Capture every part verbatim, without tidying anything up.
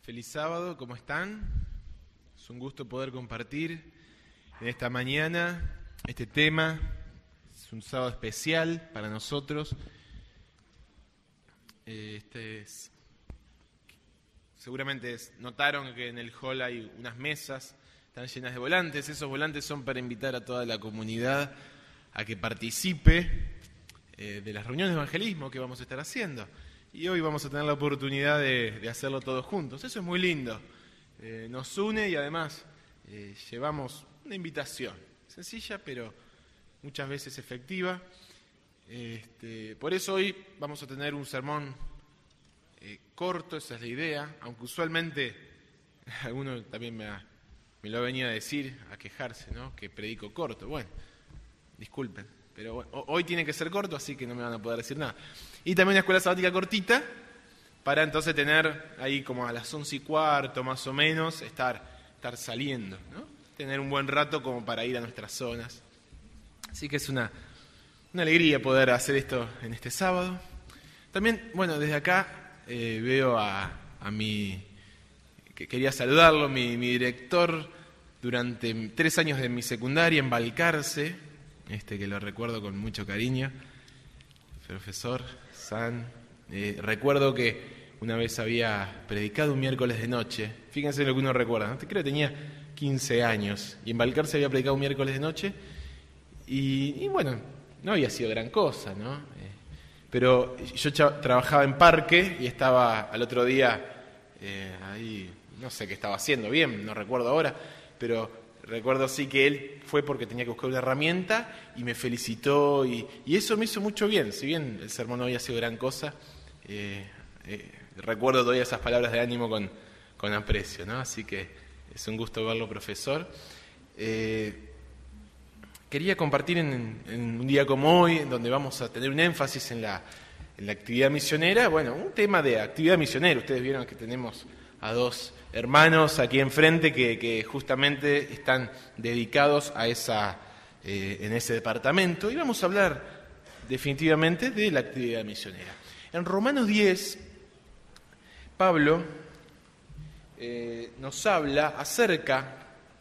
Feliz sábado, ¿cómo están? Es un gusto poder compartir en esta mañana este tema. Es un sábado especial para nosotros. Este es, seguramente notaron que en el hall hay unas mesas, están llenas de volantes. Esos volantes son para invitar a toda la comunidad a que participe eh, de las reuniones de evangelismo que vamos a estar haciendo. Y hoy vamos a tener la oportunidad de, de hacerlo todos juntos. Eso es muy lindo. Eh, nos une y además eh, llevamos una invitación. Sencilla, pero muchas veces efectiva. Este, por eso hoy vamos a tener un sermón eh, corto, esa es la idea. Aunque usualmente alguno también me, ha, me lo venía a decir, a quejarse, ¿no? Que predico corto. Bueno, disculpen. Pero bueno, hoy tiene que ser corto, así que no me van a poder decir nada. Y también una escuela sabática cortita, para entonces tener ahí como a las once y cuarto más o menos, estar, estar saliendo, ¿no? Tener un buen rato como para ir a nuestras zonas. Así que es una, una alegría poder hacer esto en este sábado. También, bueno, desde acá eh, veo a, a mi, que quería saludarlo, mi, mi director durante tres años de mi secundaria en Balcarce, este que lo recuerdo con mucho cariño, profesor San. Eh, recuerdo que una vez había predicado un miércoles de noche, fíjense lo que uno recuerda, ¿no? Creo que tenía quince años, y en Balcarce había predicado un miércoles de noche, y, y bueno, no había sido gran cosa, ¿no? Eh, pero yo cha- trabajaba en Parque, y estaba al otro día eh, ahí, no sé qué estaba haciendo bien, no recuerdo ahora, pero recuerdo sí que él fue porque tenía que buscar una herramienta y me felicitó y, y eso me hizo mucho bien. Si bien el sermón no había sido gran cosa, eh, eh, recuerdo todavía esas palabras de ánimo con, con aprecio, ¿no? Así que es un gusto verlo, profesor. Eh, quería compartir en, en un día como hoy, en donde vamos a tener un énfasis en la, en la actividad misionera, bueno, un tema de actividad misionera. Ustedes vieron que tenemos a dos hermanos aquí enfrente que, que justamente están dedicados a esa, eh, en ese departamento, y vamos a hablar definitivamente de la actividad misionera. En Romanos diez, Pablo eh, nos habla acerca,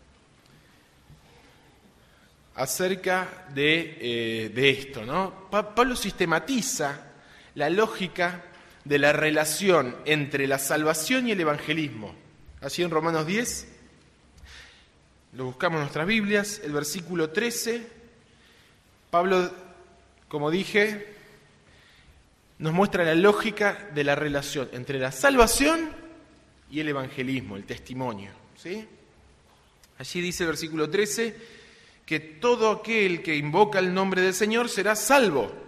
acerca de, eh, de esto, ¿no? Pa- Pablo sistematiza la lógica de la relación entre la salvación y el evangelismo. Así en Romanos diez, lo buscamos en nuestras Biblias, el versículo trece, Pablo, como dije, nos muestra la lógica de la relación entre la salvación y el evangelismo, el testimonio, ¿sí? Allí dice el versículo trece que todo aquel que invoca el nombre del Señor será salvo.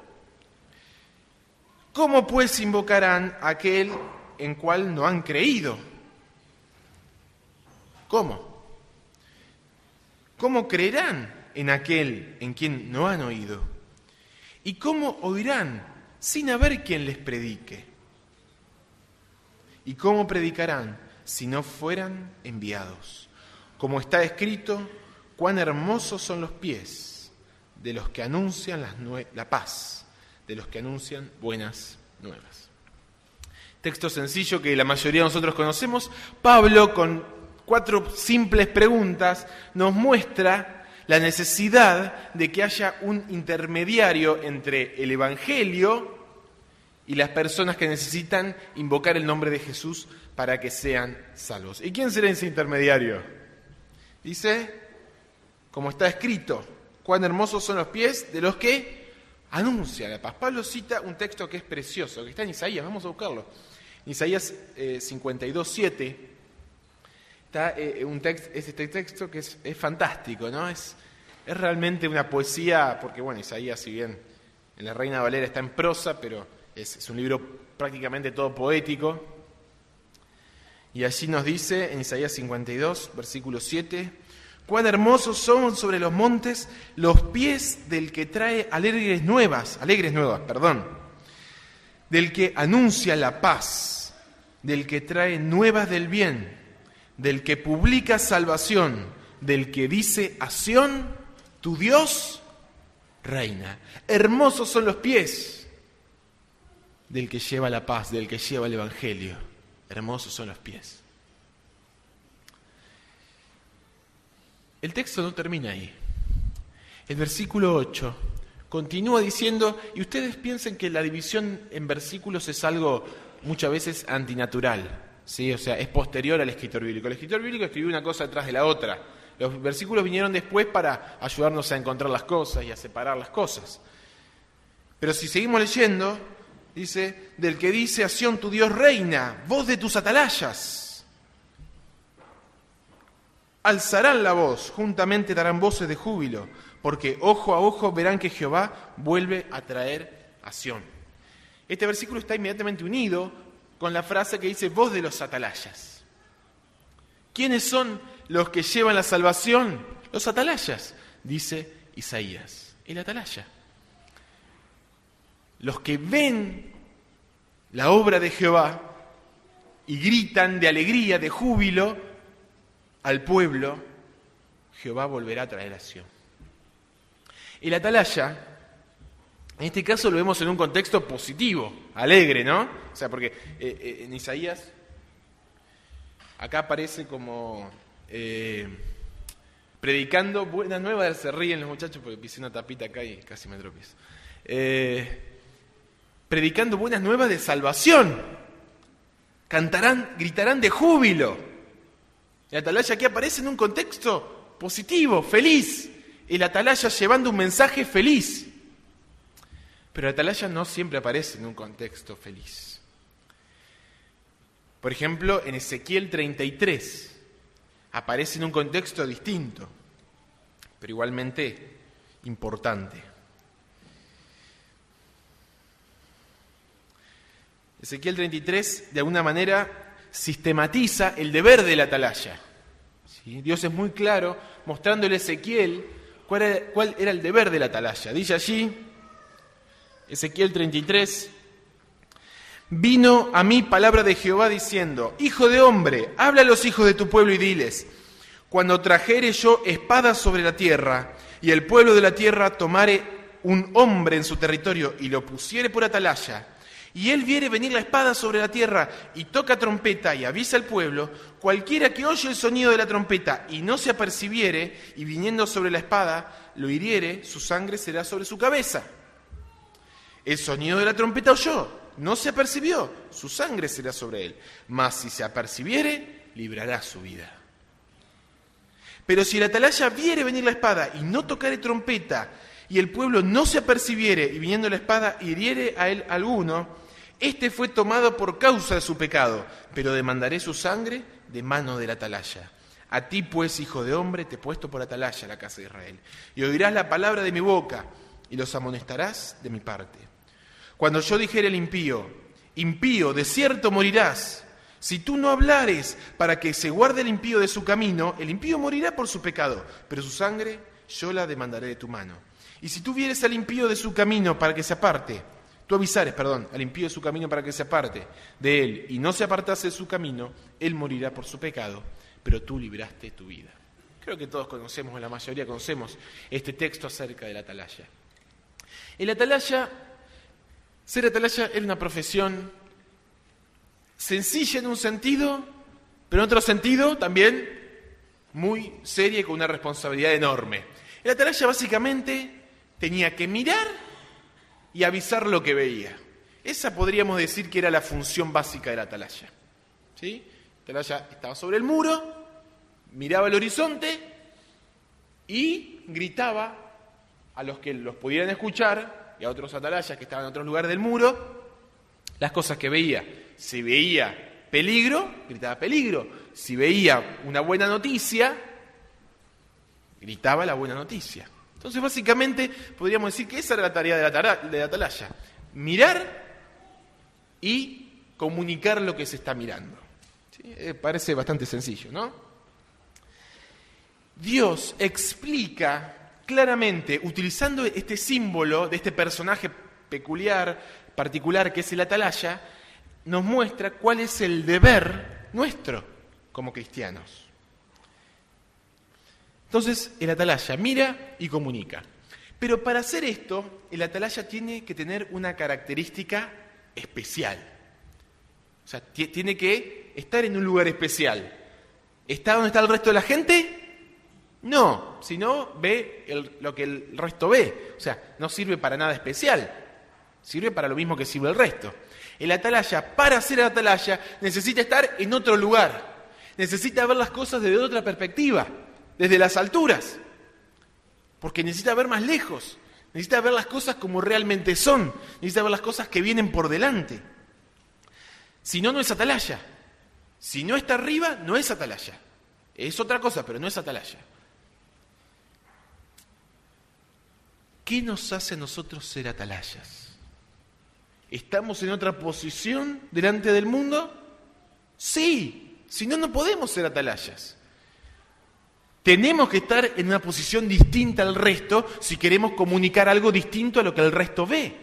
¿Cómo pues invocarán a aquel en cual no han creído? ¿Cómo? ¿Cómo creerán en aquel en quien no han oído? ¿Y cómo oirán sin haber quien les predique? ¿Y cómo predicarán si no fueran enviados? Como está escrito, cuán hermosos son los pies de los que anuncian las nue- la paz, de los que anuncian buenas nuevas. Texto sencillo que la mayoría de nosotros conocemos. Pablo, con cuatro simples preguntas, nos muestra la necesidad de que haya un intermediario entre el Evangelio y las personas que necesitan invocar el nombre de Jesús para que sean salvos. ¿Y quién será ese intermediario? Dice, como está escrito, cuán hermosos son los pies de los que anuncia la paz. Pablo cita un texto que es precioso, que está en Isaías, vamos a buscarlo. En Isaías eh, cincuenta y dos, siete, está eh, un text, este texto que es, es fantástico, ¿no? Es, es realmente una poesía, porque bueno, Isaías, si bien en la Reina Valera está en prosa, pero es, es un libro prácticamente todo poético. Y allí nos dice, en Isaías cincuenta y dos, versículo siete, cuán hermosos son sobre los montes los pies del que trae alegres nuevas, alegres nuevas, perdón, del que anuncia la paz, del que trae nuevas del bien, del que publica salvación, del que dice a Sión, tu Dios reina. Hermosos son los pies del que lleva la paz, del que lleva el evangelio. Hermosos son los pies. el texto no termina ahí. El versículo ocho continúa diciendo, y ustedes piensen que la división en versículos es algo muchas veces antinatural, ¿sí? O sea, es posterior al escritor bíblico. El escritor bíblico escribió una cosa detrás de la otra. Los versículos vinieron después para ayudarnos a encontrar las cosas y a separar las cosas. Pero si seguimos leyendo, dice, del que dice, a Sión tu Dios reina, voz de tus atalayas. Alzarán la voz, juntamente darán voces de júbilo, porque ojo a ojo verán que Jehová vuelve a traer a Sión. Este versículo está inmediatamente unido con la frase que dice, voz de los atalayas. ¿Quiénes son los que llevan la salvación? Los atalayas, dice Isaías, el atalaya. Los que ven la obra de Jehová y gritan de alegría, de júbilo al pueblo, Jehová volverá a traer a Sión. El atalaya, en este caso lo vemos en un contexto positivo, alegre, ¿no? O sea, porque eh, eh, en Isaías, acá aparece como eh, predicando buenas nuevas, se ríen los muchachos porque pisé una tapita acá y casi me tropiezo. Eh, predicando buenas nuevas de salvación, cantarán, gritarán de júbilo. El atalaya aquí aparece en un contexto positivo, feliz. El atalaya llevando un mensaje feliz. Pero el atalaya no siempre aparece en un contexto feliz. Por ejemplo, en Ezequiel treinta y tres aparece en un contexto distinto, pero igualmente importante. Ezequiel treinta y tres, de alguna manera, sistematiza el deber del atalaya. ¿Sí? Dios es muy claro, mostrándole a Ezequiel cuál era, cuál era el deber del atalaya. Dice allí, Ezequiel treinta y tres, vino a mí palabra de Jehová diciendo, hijo de hombre, habla a los hijos de tu pueblo y diles, cuando trajere yo espada sobre la tierra, y el pueblo de la tierra tomare un hombre en su territorio y lo pusiere por atalaya, y él viere venir la espada sobre la tierra y toca trompeta y avisa al pueblo, cualquiera que oye el sonido de la trompeta y no se apercibiere, y viniendo sobre la espada lo hiriere, su sangre será sobre su cabeza. El sonido de la trompeta oyó, no se apercibió, su sangre será sobre él. Mas si se apercibiere, librará su vida. Pero si el atalaya viere venir la espada y no tocare trompeta, y el pueblo no se apercibiere, y viniendo la espada hiriere a él alguno, este fue tomado por causa de su pecado, pero demandaré su sangre de mano del atalaya. A ti pues, hijo de hombre, te he puesto por atalaya a la casa de Israel, y oirás la palabra de mi boca, y los amonestarás de mi parte. Cuando yo dijere al impío, impío, de cierto morirás, si tú no hablares para que se guarde el impío de su camino, el impío morirá por su pecado, pero su sangre yo la demandaré de tu mano. Y si tú vieres al impío de su camino para que se aparte, tú avisares, perdón, al impío de su camino para que se aparte de él, y no se apartase de su camino, él morirá por su pecado, pero tú libraste tu vida. Creo que todos conocemos, o la mayoría conocemos, este texto acerca del atalaya. El atalaya, ser atalaya era una profesión sencilla en un sentido, pero en otro sentido también muy seria y con una responsabilidad enorme. El atalaya básicamente tenía que mirar y avisar lo que veía. Esa podríamos decir que era la función básica del atalaya. ¿Sí? El atalaya estaba sobre el muro, miraba el horizonte y gritaba a los que los pudieran escuchar y a otros atalayas que estaban en otros lugares del muro las cosas que veía. Si veía peligro, gritaba peligro. Si veía una buena noticia, gritaba la buena noticia. Entonces, básicamente, podríamos decir que esa era la tarea de la, de la atalaya. Mirar y comunicar lo que se está mirando. ¿Sí? Eh, parece bastante sencillo, ¿no? Dios explica claramente, utilizando este símbolo de este personaje peculiar, particular, que es el atalaya, nos muestra cuál es el deber nuestro como cristianos. Entonces, el atalaya mira y comunica. Pero para hacer esto, el atalaya tiene que tener una característica especial. O sea, t- tiene que estar en un lugar especial. ¿Está donde está el resto de la gente? No, sino ve el, lo que el resto ve. O sea, no sirve para nada especial. Sirve para lo mismo que sirve el resto. El atalaya, para ser atalaya, necesita estar en otro lugar. Necesita ver las cosas desde otra perspectiva, desde las alturas. Porque necesita ver más lejos. Necesita ver las cosas como realmente son. Necesita ver las cosas que vienen por delante. Si no, no es atalaya. Si no está arriba, no es atalaya. Es otra cosa, pero no es atalaya. ¿Qué nos hace a nosotros ser atalayas? ¿Estamos en otra posición delante del mundo? Sí, si no, no podemos ser atalayas. Tenemos que estar en una posición distinta al resto si queremos comunicar algo distinto a lo que el resto ve.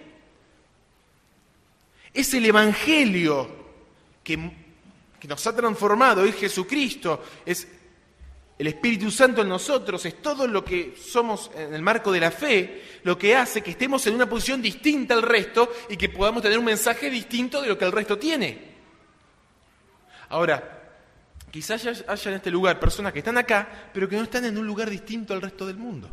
Es el Evangelio que, que nos ha transformado, es Jesucristo, es el Espíritu Santo en nosotros, es todo lo que somos en el marco de la fe, lo que hace que estemos en una posición distinta al resto y que podamos tener un mensaje distinto de lo que el resto tiene. Ahora, quizás haya en este lugar personas que están acá, pero que no están en un lugar distinto al resto del mundo.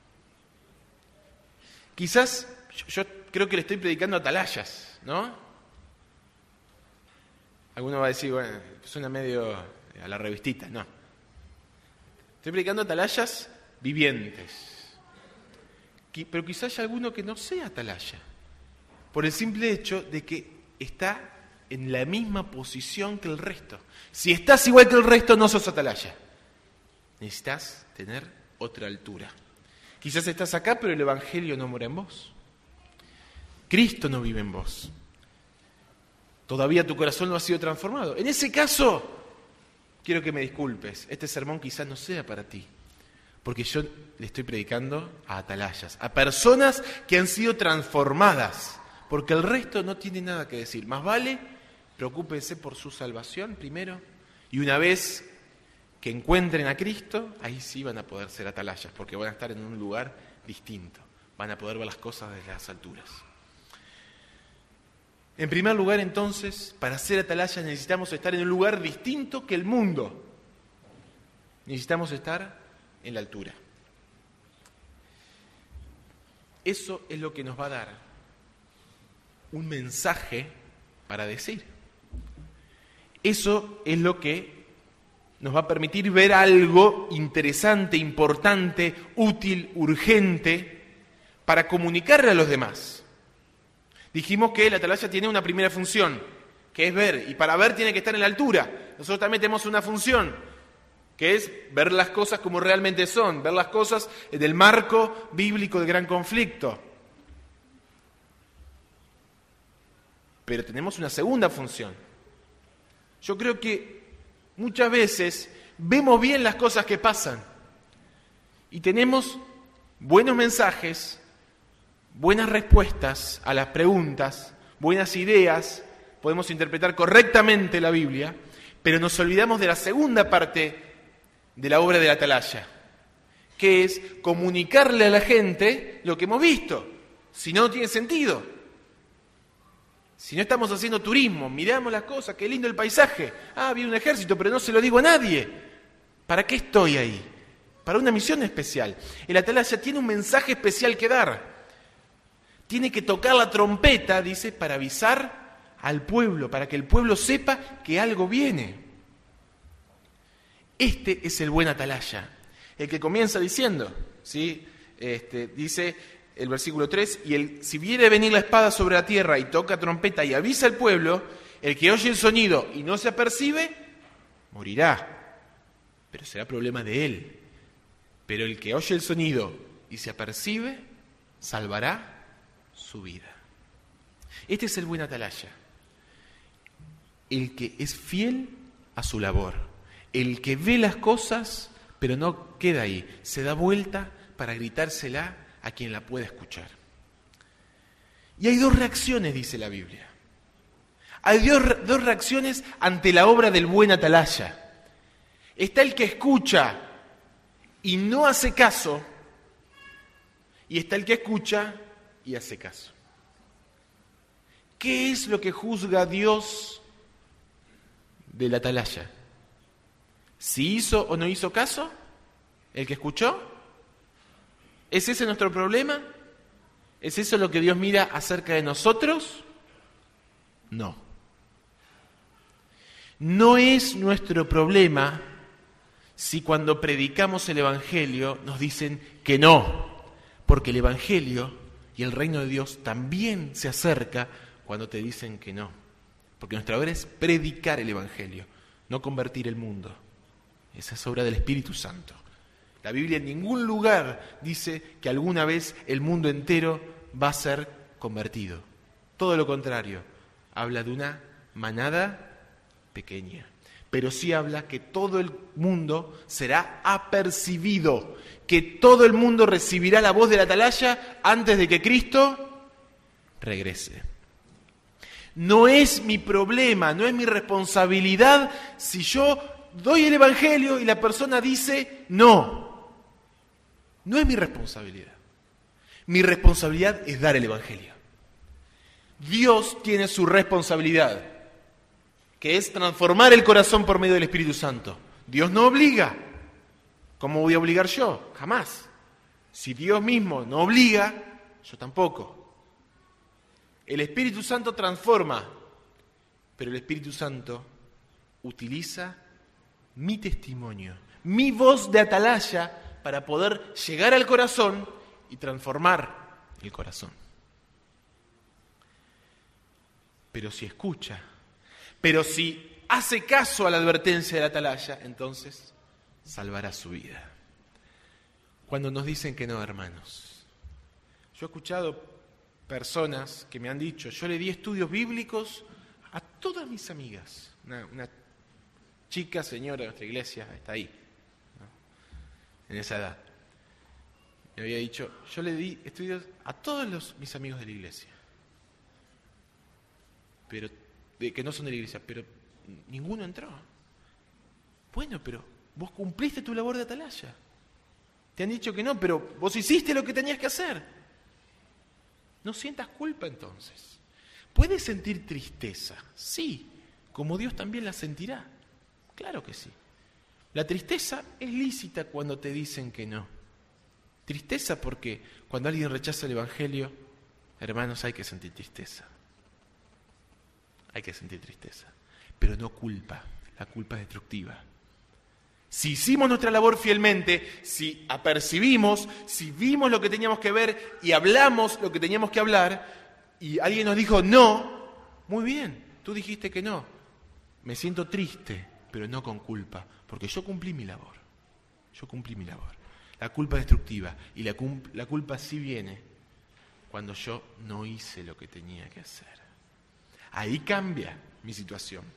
Quizás, yo, yo creo que le estoy predicando a atalayas, ¿no? Alguno va a decir, bueno, suena medio a la revistita, no. Estoy predicando a atalayas vivientes. Pero quizás haya alguno que no sea atalaya, por el simple hecho de que está en la misma posición que el resto. Si estás igual que el resto, no sos atalaya. Necesitas tener otra altura. Quizás estás acá, pero el Evangelio no mora en vos. Cristo no vive en vos. Todavía tu corazón no ha sido transformado. En ese caso, quiero que me disculpes. Este sermón quizás no sea para ti. Porque yo le estoy predicando a atalayas, a personas que han sido transformadas. Porque el resto no tiene nada que decir. Más vale, preocúpense por su salvación primero. Y una vez que encuentren a Cristo, ahí sí van a poder ser atalayas. Porque van a estar en un lugar distinto. Van a poder ver las cosas desde las alturas. En primer lugar, entonces, para ser atalayas necesitamos estar en un lugar distinto que el mundo. Necesitamos estar en la altura. Eso es lo que nos va a dar un mensaje para decir. Eso es lo que nos va a permitir ver algo interesante, importante, útil, urgente, para comunicarle a los demás. Dijimos que la atalaya tiene una primera función, que es ver, y para ver tiene que estar en la altura. Nosotros también tenemos una función, que es ver las cosas como realmente son, ver las cosas del marco bíblico del gran conflicto. Pero tenemos una segunda función. Yo creo que muchas veces vemos bien las cosas que pasan y tenemos buenos mensajes, buenas respuestas a las preguntas, buenas ideas, podemos interpretar correctamente la Biblia, pero nos olvidamos de la segunda parte de la obra de la atalaya, que es comunicarle a la gente lo que hemos visto. Si no, no tiene sentido. Si no estamos haciendo turismo, miramos las cosas, qué lindo el paisaje. Ah, vi un ejército, pero no se lo digo a nadie. ¿Para qué estoy ahí? Para una misión especial. El atalaya tiene un mensaje especial que dar. Tiene que tocar la trompeta, dice, para avisar al pueblo, para que el pueblo sepa que algo viene. Este es el buen atalaya, el que comienza diciendo, ¿sí? Este, dice el versículo tres, y el, si viere venir la espada sobre la tierra y toca trompeta y avisa al pueblo, el que oye el sonido y no se apercibe, morirá, pero será problema de él. Pero el que oye el sonido y se apercibe, salvará su vida. Este es el buen atalaya, el que es fiel a su labor. El que ve las cosas, pero no queda ahí, se da vuelta para gritársela a quien la pueda escuchar. Y hay dos reacciones, dice la Biblia. Hay dos, dos reacciones ante la obra del buen atalaya. Está el que escucha y no hace caso, y está el que escucha y hace caso. ¿Qué es lo que juzga Dios del atalaya? ¿Si hizo o no hizo caso? ¿El que escuchó? ¿Es ese nuestro problema? ¿Es eso lo que Dios mira acerca de nosotros? No. No es nuestro problema si cuando predicamos el Evangelio nos dicen que no, porque el Evangelio y el reino de Dios también se acerca cuando te dicen que no. Porque nuestra obra es predicar el Evangelio, no convertir el mundo. Esa es obra del Espíritu Santo. La Biblia en ningún lugar dice que alguna vez el mundo entero va a ser convertido. Todo lo contrario, habla de una manada pequeña. Pero sí habla que todo el mundo será apercibido, que todo el mundo recibirá la voz de la atalaya antes de que Cristo regrese. No es mi problema, no es mi responsabilidad si yo doy el Evangelio y la persona dice no. No es mi responsabilidad. Mi responsabilidad es dar el Evangelio. Dios tiene su responsabilidad, que es transformar el corazón por medio del Espíritu Santo. Dios no obliga. ¿Cómo voy a obligar yo? Jamás. Si Dios mismo no obliga, yo tampoco. El Espíritu Santo transforma, pero el Espíritu Santo utiliza mi testimonio, mi voz de atalaya para poder llegar al corazón y transformar el corazón. Pero si escucha, pero si hace caso a la advertencia de la atalaya, entonces salvará su vida. Cuando nos dicen que no, hermanos, yo he escuchado personas que me han dicho, yo le di estudios bíblicos a todas mis amigas. Una, una chica, señora de nuestra iglesia, está ahí, ¿no? En esa edad. Me había dicho, yo le di estudios a todos los, mis amigos de la iglesia. Pero, de, que no son de la iglesia, pero ninguno entró. Bueno, pero vos cumpliste tu labor de atalaya. Te han dicho que no, pero vos hiciste lo que tenías que hacer. No sientas culpa entonces. ¿Puedes sentir tristeza? Sí, como Dios también la sentirá. Claro que sí. La tristeza es lícita cuando te dicen que no. Tristeza porque cuando alguien rechaza el Evangelio, hermanos, hay que sentir tristeza. Hay que sentir tristeza. Pero no culpa. La culpa es destructiva. Si hicimos nuestra labor fielmente, si apercibimos, si vimos lo que teníamos que ver y hablamos lo que teníamos que hablar, y alguien nos dijo no, muy bien, tú dijiste que no. Me siento triste, pero no con culpa, porque yo cumplí mi labor. Yo cumplí mi labor. La culpa es destructiva, y la, la culpa sí viene cuando yo no hice lo que tenía que hacer. Ahí cambia mi situación.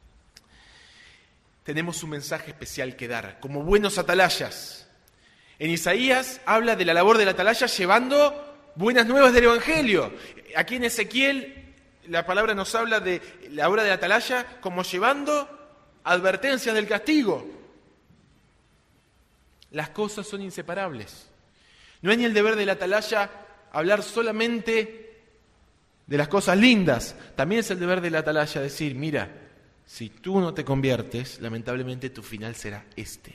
Tenemos un mensaje especial que dar, como buenos atalayas. En Isaías habla de la labor del atalaya llevando buenas nuevas del Evangelio. Aquí en Ezequiel la palabra nos habla de la obra del atalaya como llevando advertencias del castigo. Las cosas son inseparables. No es ni el deber del atalaya hablar solamente de las cosas lindas. También es el deber del atalaya decir, mira, si tú no te conviertes, lamentablemente tu final será este.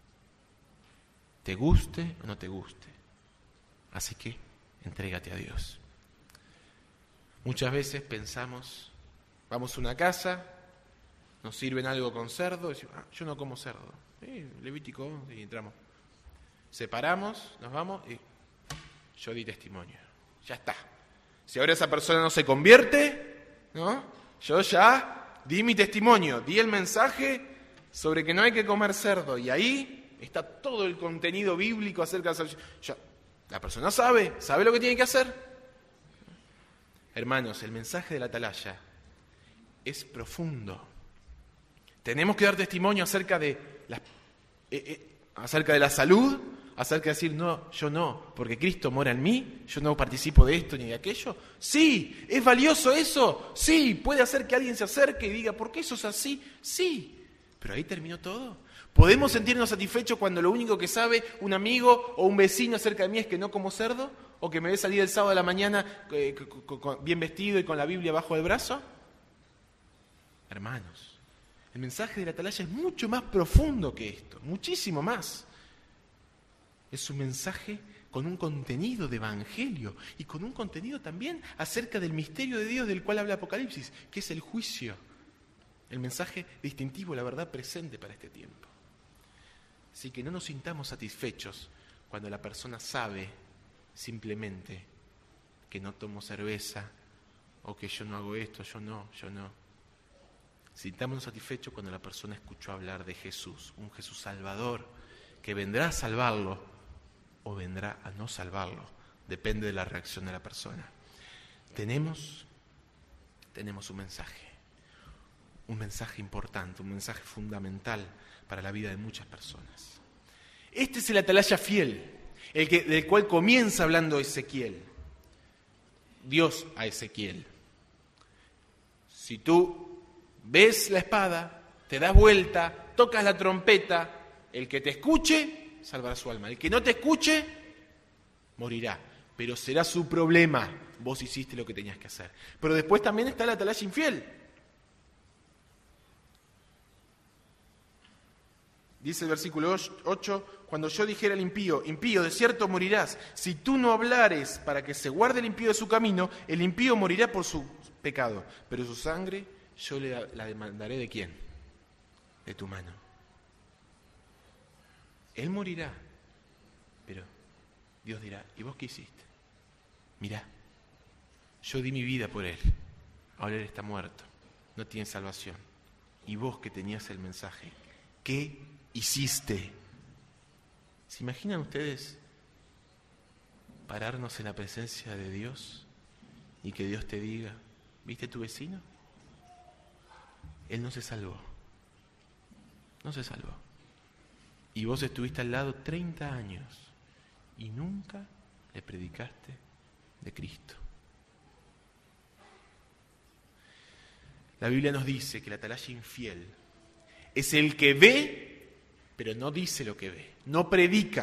Te guste o no te guste. Así que, entrégate a Dios. Muchas veces pensamos, vamos a una casa, nos sirven algo con cerdo, y decimos, ah, yo no como cerdo. Eh, Levítico, y entramos. Separamos, nos vamos y yo di testimonio. Ya está. Si ahora esa persona no se convierte, ¿no? Yo ya di mi testimonio, di el mensaje sobre que no hay que comer cerdo. Y ahí está todo el contenido bíblico acerca de la salvación. La persona sabe, sabe lo que tiene que hacer. Hermanos, el mensaje de la atalaya es profundo. Tenemos que dar testimonio acerca de la, eh, eh, acerca de la salud, acerca de decir, no, yo no, porque Cristo mora en mí, yo no participo de esto ni de aquello. Sí, ¿es valioso eso? Sí, puede hacer que alguien se acerque y diga, ¿por qué eso es así? Sí, pero ahí terminó todo. ¿Podemos sentirnos satisfechos cuando lo único que sabe un amigo o un vecino acerca de mí es que no como cerdo? ¿O que me ve salir el sábado a la mañana eh, con, con, bien vestido y con la Biblia bajo el brazo? Hermanos, el mensaje de la atalaya es mucho más profundo que esto, muchísimo más. Es un mensaje con un contenido de evangelio y con un contenido también acerca del misterio de Dios del cual habla Apocalipsis, que es el juicio. El mensaje distintivo, la verdad presente para este tiempo. Así que no nos sintamos satisfechos cuando la persona sabe simplemente que no tomo cerveza o que yo no hago esto, yo no, yo no. Sintámonos satisfechos cuando la persona escuchó hablar de Jesús, un Jesús salvador, que vendrá a salvarlo o vendrá a no salvarlo. Depende de la reacción de la persona. Tenemos, tenemos un mensaje, un mensaje importante, un mensaje fundamental para la vida de muchas personas. Este es el atalaya fiel, el que, del cual comienza hablando Ezequiel. Dios a Ezequiel. Si tú ves la espada, te das vuelta, tocas la trompeta, el que te escuche salvará su alma. El que no te escuche morirá, pero será su problema. Vos hiciste lo que tenías que hacer. Pero después también está el atalaya infiel. Dice el versículo ocho, cuando yo dijera al impío, impío, de cierto morirás, si tú no hablares para que se guarde el impío de su camino, el impío morirá por su pecado, pero su sangre yo le, la demandaré ¿de quién? De tu mano. Él morirá, pero Dios dirá, ¿y vos qué hiciste? Mirá, yo di mi vida por él, ahora él está muerto, no tiene salvación. Y vos que tenías el mensaje, ¿qué hiciste? ¿Se imaginan ustedes pararnos en la presencia de Dios y que Dios te diga, ¿viste a tu vecino? Él no se salvó, no se salvó. Y vos estuviste al lado treinta años y nunca le predicaste de Cristo. La Biblia nos dice que el atalaya infiel es el que ve, pero no dice lo que ve, no predica.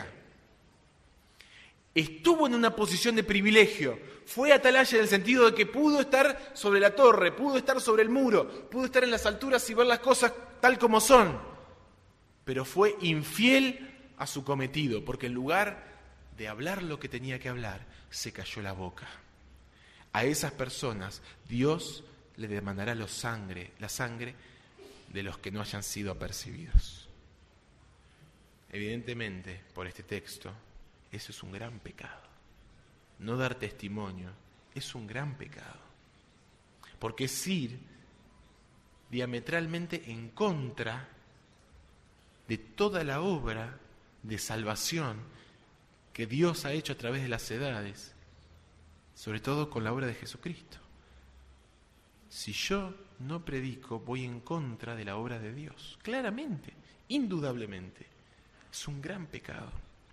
Estuvo en una posición de privilegio, fue atalaya en el sentido de que pudo estar sobre la torre, pudo estar sobre el muro, pudo estar en las alturas y ver las cosas tal como son, pero fue infiel a su cometido, porque en lugar de hablar lo que tenía que hablar, se cayó la boca. A esas personas Dios le demandará los sangre, la sangre de los que no hayan sido apercibidos. Evidentemente, por este texto, eso es un gran pecado. No dar testimonio es un gran pecado, porque es ir diametralmente en contra de toda la obra de salvación que Dios ha hecho a través de las edades, sobre todo con la obra de Jesucristo. Si yo no predico, voy en contra de la obra de Dios, claramente, indudablemente. Es un gran pecado.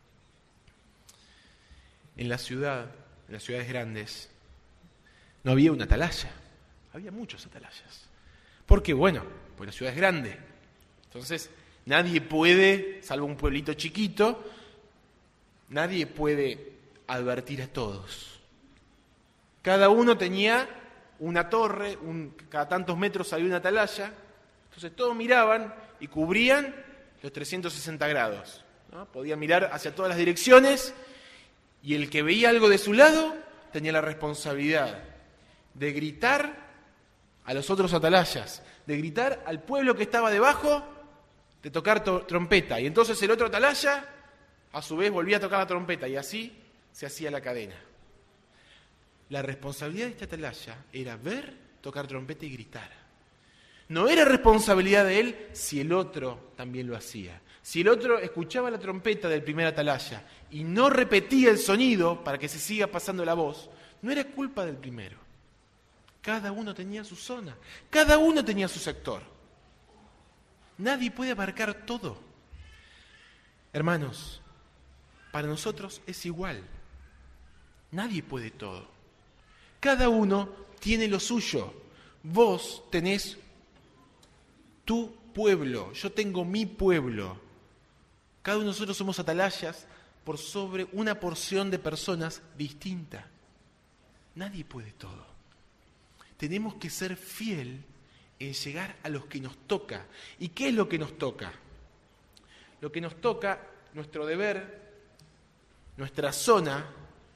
En la ciudad, en las ciudades grandes, no había una atalaya, había muchos atalayas. Porque, bueno, pues la ciudad es grande. Entonces, nadie puede, salvo un pueblito chiquito, nadie puede advertir a todos. Cada uno tenía una torre, un, cada tantos metros había una atalaya, entonces todos miraban y cubrían los trescientos sesenta grados, ¿no? Podían mirar hacia todas las direcciones y el que veía algo de su lado tenía la responsabilidad de gritar a los otros atalayas, de gritar al pueblo que estaba debajo, de tocar to- trompeta. Y entonces el otro atalaya, a su vez, volvía a tocar la trompeta y así se hacía la cadena. La responsabilidad de esta atalaya era ver, tocar trompeta y gritar. No era responsabilidad de él si el otro también lo hacía. Si el otro escuchaba la trompeta del primer atalaya y no repetía el sonido para que se siga pasando la voz, no era culpa del primero. Cada uno tenía su zona, cada uno tenía su sector. Nadie puede abarcar todo. Hermanos, para nosotros es igual. Nadie puede todo. Cada uno tiene lo suyo. Vos tenés tu pueblo, yo tengo mi pueblo. Cada uno de nosotros somos atalayas por sobre una porción de personas distinta. Nadie puede todo. Tenemos que ser fiel en llegar a los que nos toca. ¿Y qué es lo que nos toca? Lo que nos toca, nuestro deber, Nuestra zona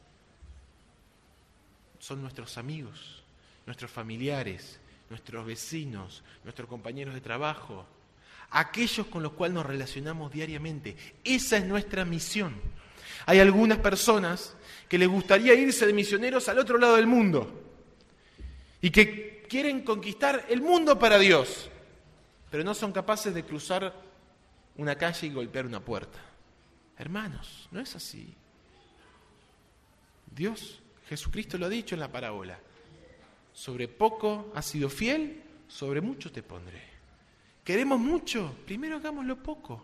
son nuestros amigos, nuestros familiares, nuestros vecinos, nuestros compañeros de trabajo, aquellos con los cuales nos relacionamos diariamente. Esa es nuestra misión. Hay algunas personas que les gustaría irse de misioneros al otro lado del mundo y que quieren conquistar el mundo para Dios, pero no son capaces de cruzar una calle y golpear una puerta. Hermanos, no es así. Dios, Jesucristo lo ha dicho en la parábola. Sobre poco has sido fiel, sobre mucho te pondré. ¿Queremos mucho? Primero hagámoslo poco.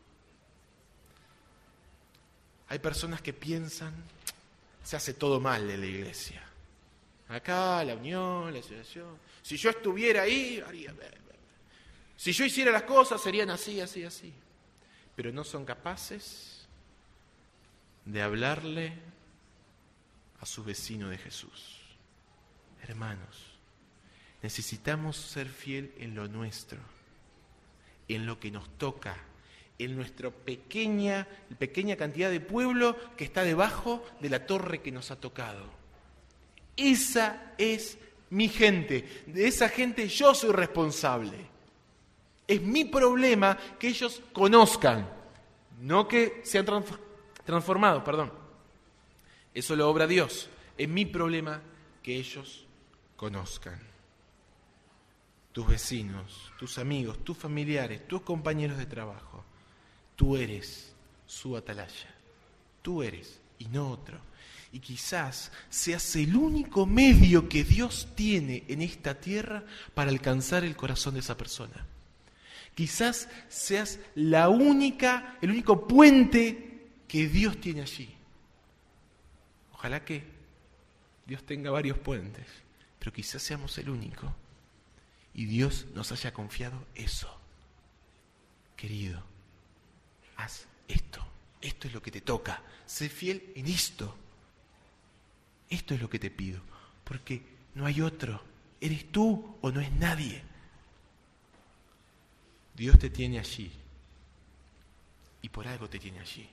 Hay personas que piensan, se hace todo mal en la iglesia. Acá, la unión, la asociación. Si yo estuviera ahí, haría... Si yo hiciera las cosas, serían así, así, así. Pero no son capaces de hablarle a su vecino de Jesús. Hermanos, necesitamos ser fiel en lo nuestro, en lo que nos toca, en nuestra pequeña, pequeña cantidad de pueblo que está debajo de la torre que nos ha tocado. Esa es mi gente, de esa gente yo soy responsable. Es mi problema que ellos conozcan, no que sean transformados, perdón. Eso lo obra Dios. Es mi problema que ellos conozcan. Tus vecinos, tus amigos, tus familiares, tus compañeros de trabajo. Tú eres su atalaya. Tú eres y no otro. Y quizás seas el único medio que Dios tiene en esta tierra para alcanzar el corazón de esa persona. Quizás seas la única, el único puente que Dios tiene allí. Ojalá que Dios tenga varios puentes, pero quizás seamos el único. Y Dios nos haya confiado eso. Querido, haz esto. Esto es lo que te toca. Sé fiel en esto. Esto es lo que te pido. Porque no hay otro. Eres tú o no es nadie. Dios te tiene allí. Y por algo te tiene allí.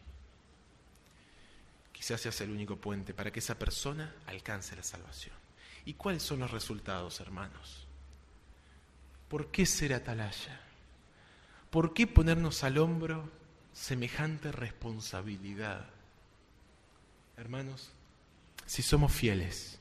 Quizás seas el único puente para que esa persona alcance la salvación. ¿Y cuáles son los resultados, hermanos? ¿Por qué ser atalaya? ¿Por qué ponernos al hombro semejante responsabilidad? Hermanos, si somos fieles,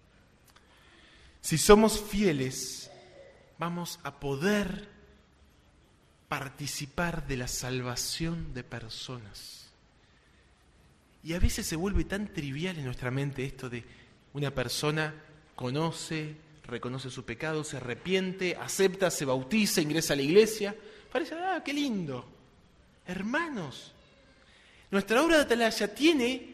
si somos fieles, vamos a poder participar de la salvación de personas. Y a veces se vuelve tan trivial en nuestra mente esto de una persona conoce, reconoce su pecado, se arrepiente, acepta, se bautiza, ingresa a la iglesia. Parece, ah, qué lindo. Hermanos, nuestra obra de atalaya tiene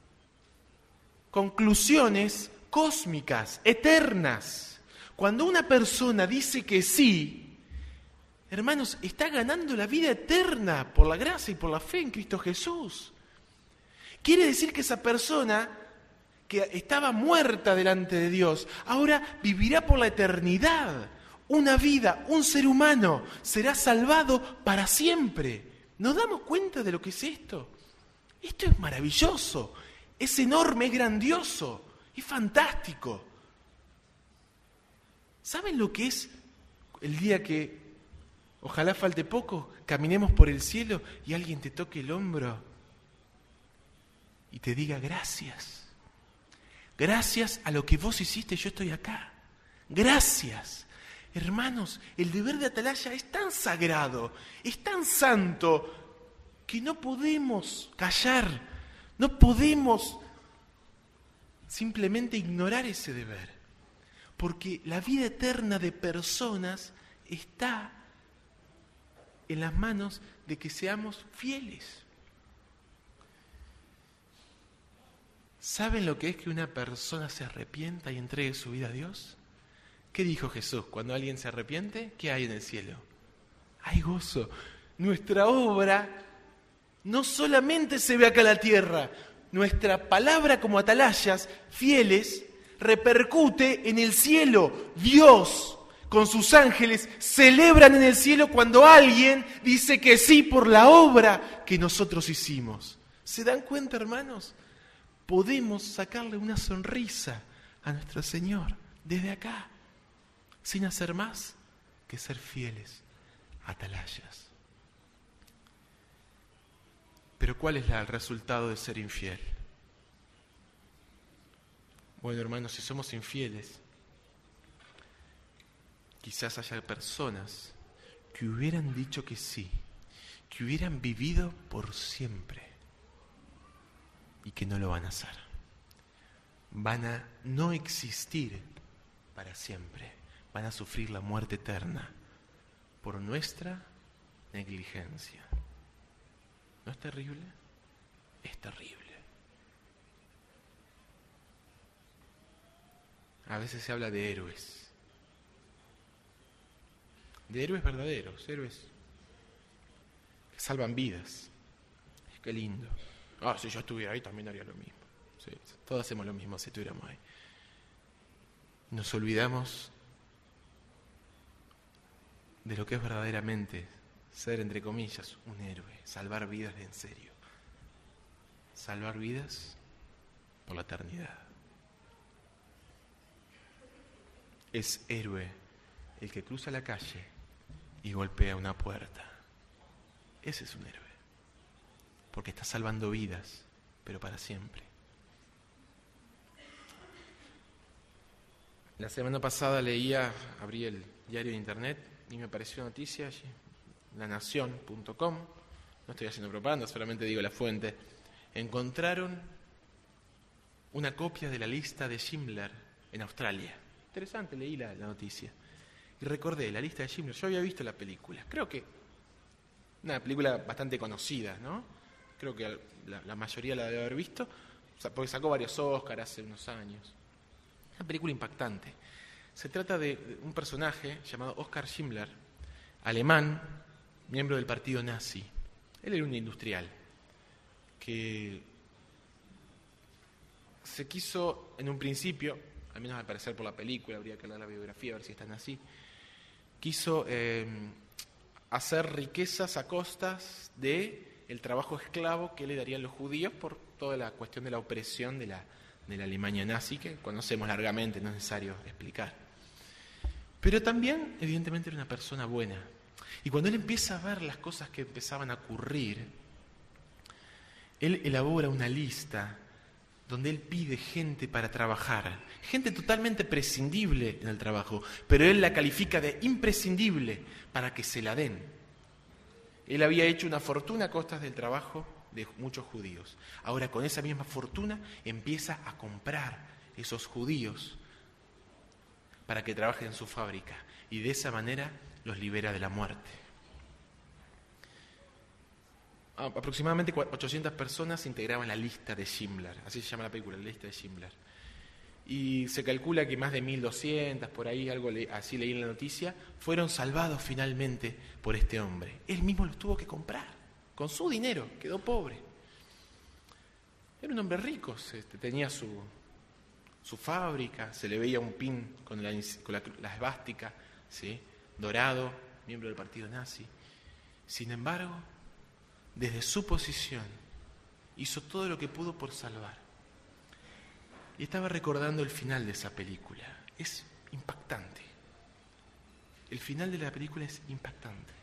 conclusiones cósmicas, eternas. Cuando una persona dice que sí, hermanos, está ganando la vida eterna por la gracia y por la fe en Cristo Jesús. Quiere decir que esa persona que estaba muerta delante de Dios, ahora vivirá por la eternidad. Una vida, un ser humano, será salvado para siempre. ¿Nos damos cuenta de lo que es esto? Esto es maravilloso, es enorme, es grandioso, es fantástico. ¿Saben lo que es el día que, ojalá falte poco, caminemos por el cielo y alguien te toque el hombro y te diga gracias? Gracias a lo que vos hiciste, yo estoy acá. Gracias. Hermanos, el deber de atalaya es tan sagrado, es tan santo, que no podemos callar, no podemos simplemente ignorar ese deber. Porque la vida eterna de personas está en las manos de que seamos fieles. ¿Saben lo que es que una persona se arrepienta y entregue su vida a Dios? ¿Qué dijo Jesús? Cuando alguien se arrepiente, ¿qué hay en el cielo? Hay gozo. Nuestra obra no solamente se ve acá en la tierra, nuestra palabra como atalayas fieles repercute en el cielo. Dios, con sus ángeles, celebran en el cielo cuando alguien dice que sí por la obra que nosotros hicimos. ¿Se dan cuenta, hermanos? Podemos sacarle una sonrisa a nuestro Señor desde acá, sin hacer más que ser fieles atalayas. Pero ¿cuál es el resultado de ser infiel? Bueno, hermanos, si somos infieles, quizás haya personas que hubieran dicho que sí, que hubieran vivido por siempre y que no lo van a hacer. Van a no existir para siempre, van a sufrir la muerte eterna por nuestra negligencia. ¿No es terrible? Es terrible. A veces se habla de héroes. De héroes verdaderos, héroes que salvan vidas. Qué lindo. Ah, si yo estuviera ahí también haría lo mismo. Sí, todos hacemos lo mismo si estuviéramos ahí. Nos olvidamos de lo que es verdaderamente ser, entre comillas, un héroe. Salvar vidas de en serio. Salvar vidas por la eternidad. Es héroe el que cruza la calle y golpea una puerta. Ese es un héroe. Porque está salvando vidas, pero para siempre. La semana pasada leía, abrí el diario de internet y me apareció una noticia allí, la nación punto com, no estoy haciendo propaganda, solamente digo la fuente. Encontraron una copia de la lista de Schindler en Australia. Interesante, leí la, la noticia. Y recordé la lista de Schindler. Yo había visto la película. Creo que una película bastante conocida, ¿no? Creo que la, la mayoría la debe haber visto, porque sacó varios Oscars hace unos años. Una película impactante. Se trata de un personaje llamado Oskar Schindler, alemán, miembro del partido nazi. Él era un industrial que se quiso, en un principio, al menos al parecer por la película, habría que leer la biografía a ver si están así, quiso eh, hacer riquezas a costas de el trabajo esclavo que le darían los judíos por toda la cuestión de la opresión de la, de la Alemania nazi, que conocemos largamente, no es necesario explicar. Pero también, evidentemente, era una persona buena. Y cuando él empieza a ver las cosas que empezaban a ocurrir, él elabora una lista donde él pide gente para trabajar, gente totalmente prescindible en el trabajo, pero él la califica de imprescindible para que se la den. Él había hecho una fortuna a costas del trabajo de muchos judíos. Ahora, con esa misma fortuna, empieza a comprar esos judíos para que trabajen en su fábrica, y de esa manera los libera de la muerte. Aproximadamente ochocientas personas integraban la lista de Schindler, así se llama la película, la lista de Schindler. Y se calcula que más de mil doscientas, por ahí, algo así leí en la noticia, fueron salvados finalmente por este hombre. Él mismo los tuvo que comprar, con su dinero, quedó pobre. Era un hombre rico, tenía su, su fábrica, se le veía un pin con la, con la, la esvástica, ¿sí? Dorado, miembro del partido nazi. Sin embargo, desde su posición, hizo todo lo que pudo por salvar. Y estaba recordando el final de esa película. Es impactante. El final de la película es impactante.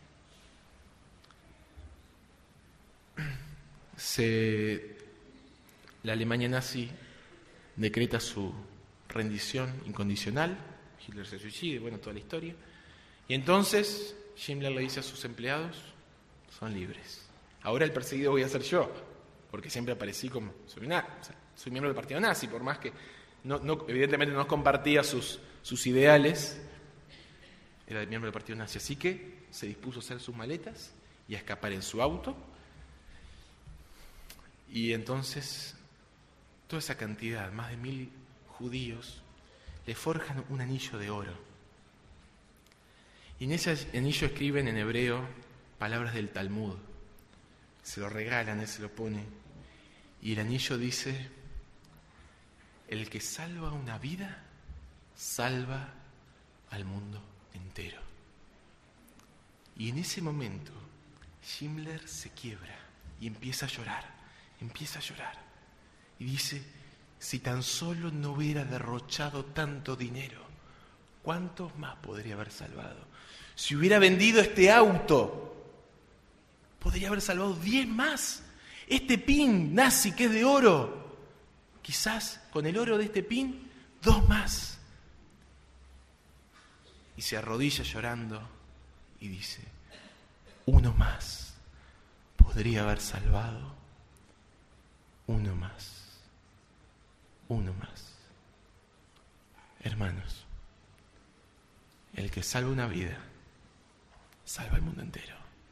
Se, la Alemania nazi decreta su rendición incondicional. Hitler se suicida, bueno, toda la historia. Y entonces Schindler le dice a sus empleados, son libres. Ahora el perseguido voy a ser yo, porque siempre aparecí como, soy, una, o sea, soy miembro del partido nazi, por más que no, no, evidentemente no compartía sus, sus ideales, era miembro del partido nazi, así que se dispuso a hacer sus maletas y a escapar en su auto. Y entonces toda esa cantidad, más de mil judíos, le forjan un anillo de oro. Y en ese anillo escriben en hebreo palabras del Talmud. Se lo regalan, él se lo pone. Y el anillo dice, el que salva una vida, salva al mundo entero. Y en ese momento, Schindler se quiebra y empieza a llorar. empieza a llorar y dice, si tan solo no hubiera derrochado tanto dinero, ¿cuántos más podría haber salvado? Si hubiera vendido este auto, podría haber salvado diez más. Este pin nazi que es de oro, quizás con el oro de este pin, dos más. Y se arrodilla llorando y dice, uno más podría haber salvado, uno más, uno más. Hermanos, el que salva una vida, salva el mundo entero.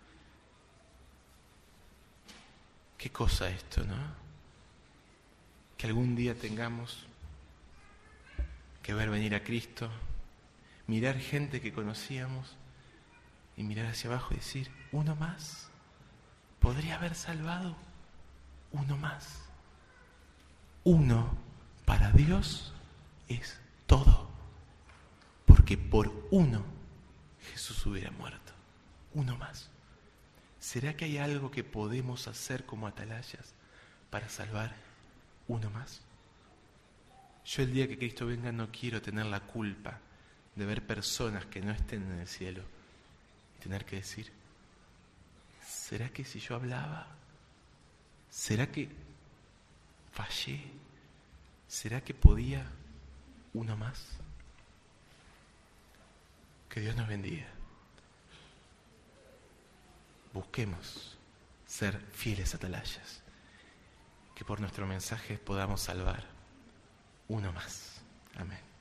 Qué cosa esto, ¿no? Que algún día tengamos que ver venir a Cristo, mirar gente que conocíamos y mirar hacia abajo y decir, uno más, podría haber salvado uno más. Uno para Dios es todo, porque por uno Jesús hubiera muerto, uno más. ¿Será que hay algo que podemos hacer como atalayas para salvar uno más? Yo el día que Cristo venga no quiero tener la culpa de ver personas que no estén en el cielo y tener que decir, ¿será que si yo hablaba? ¿Será que fallé? ¿Será que podía uno más? Que Dios nos bendiga. Busquemos ser fieles atalayas, que por nuestro mensaje podamos salvar uno más. Amén.